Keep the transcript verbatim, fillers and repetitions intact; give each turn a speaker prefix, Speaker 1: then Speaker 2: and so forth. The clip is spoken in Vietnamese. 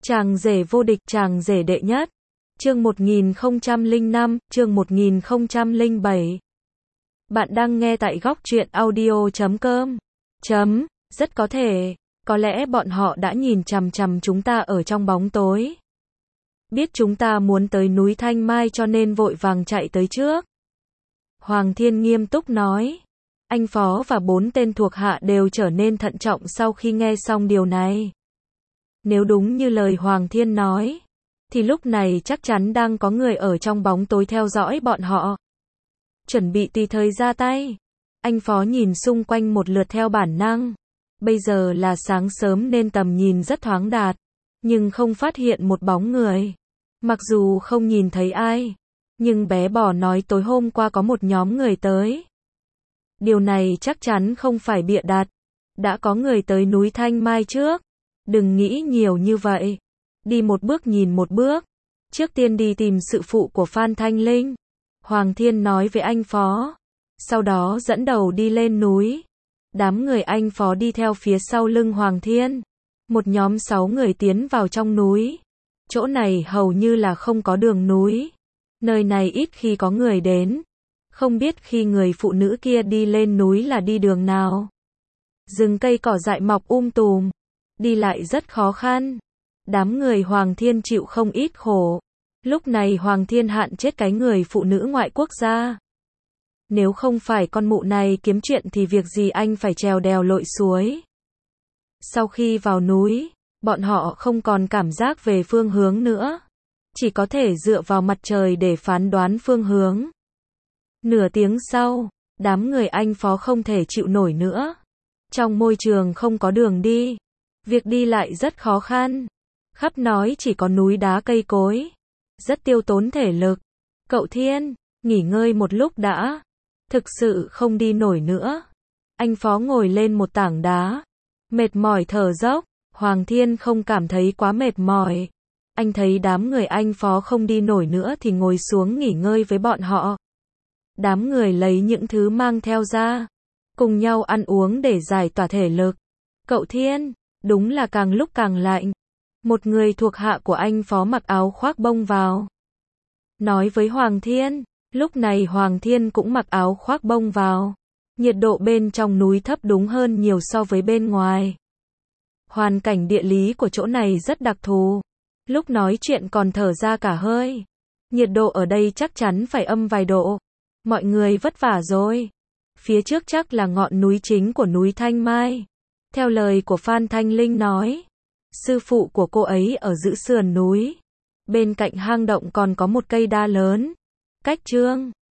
Speaker 1: Chàng rể vô địch, chàng rể đệ nhất. Chương một nghìn không trăm lẻ năm, chương một nghìn không trăm lẻ bảy. Bạn đang nghe tại góc truyện audio chấm com. Chấm, rất có thể, có lẽ bọn họ đã nhìn chằm chằm chúng ta ở trong bóng tối. Biết chúng ta muốn tới núi Thanh Mai cho nên vội vàng chạy tới trước. Hoàng Thiên nghiêm túc nói. Anh Phó và bốn tên thuộc hạ đều trở nên thận trọng sau khi nghe xong điều này. Nếu đúng như lời Hoàng Thiên nói, thì lúc này chắc chắn đang có người ở trong bóng tối theo dõi bọn họ. Chuẩn bị tùy thời ra tay. Anh Phó nhìn xung quanh một lượt theo bản năng. Bây giờ là sáng sớm nên tầm nhìn rất thoáng đạt, nhưng không phát hiện một bóng người. Mặc dù không nhìn thấy ai, nhưng bé bò nói tối hôm qua có một nhóm người tới. Điều này chắc chắn không phải bịa đặt. Đã có người tới núi Thanh Mai trước. Đừng nghĩ nhiều như vậy. Đi một bước nhìn một bước. Trước tiên đi tìm sự phụ của Phan Thanh Linh. Hoàng Thiên nói với anh Phó. Sau đó dẫn đầu đi lên núi. Đám người anh Phó đi theo phía sau lưng Hoàng Thiên. Một nhóm sáu người tiến vào trong núi. Chỗ này hầu như là không có đường núi. Nơi này ít khi có người đến. Không biết khi người phụ nữ kia đi lên núi là đi đường nào. Rừng cây cỏ dại mọc um tùm. Đi lại rất khó khăn. Đám người Hoàng Thiên chịu không ít khổ. Lúc này Hoàng Thiên hạn chết cái người phụ nữ ngoại quốc gia. Nếu không phải con mụ này kiếm chuyện thì việc gì anh phải trèo đèo lội suối. Sau khi vào núi, bọn họ không còn cảm giác về phương hướng nữa. Chỉ có thể dựa vào mặt trời để phán đoán phương hướng. Nửa tiếng sau, đám người anh Phó không thể chịu nổi nữa. Trong môi trường không có đường đi. Việc đi lại rất khó khăn. Khắp nói chỉ có núi đá cây cối. Rất tiêu tốn thể lực. Cậu Thiên, nghỉ ngơi một lúc đã. Thực sự không đi nổi nữa. Anh Phó ngồi lên một tảng đá. Mệt mỏi thở dốc. Hoàng Thiên không cảm thấy quá mệt mỏi. Anh thấy đám người anh Phó không đi nổi nữa thì ngồi xuống nghỉ ngơi với bọn họ. Đám người lấy những thứ mang theo ra. Cùng nhau ăn uống để giải tỏa thể lực. Cậu Thiên, đúng là càng lúc càng lạnh. Một người thuộc hạ của anh Phó mặc áo khoác bông vào. Nói với Hoàng Thiên. Lúc này Hoàng Thiên cũng mặc áo khoác bông vào. Nhiệt độ bên trong núi thấp đúng hơn nhiều so với bên ngoài. Hoàn cảnh địa lý của chỗ này rất đặc thù. Lúc nói chuyện còn thở ra cả hơi. Nhiệt độ ở đây chắc chắn phải âm vài độ. Mọi người vất vả rồi. Phía trước chắc là ngọn núi chính của núi Thanh Mai. Theo lời của Phan Thanh Linh nói, sư phụ của cô ấy ở giữa sườn núi. Bên cạnh hang động còn có một cây đa lớn. Cách Trương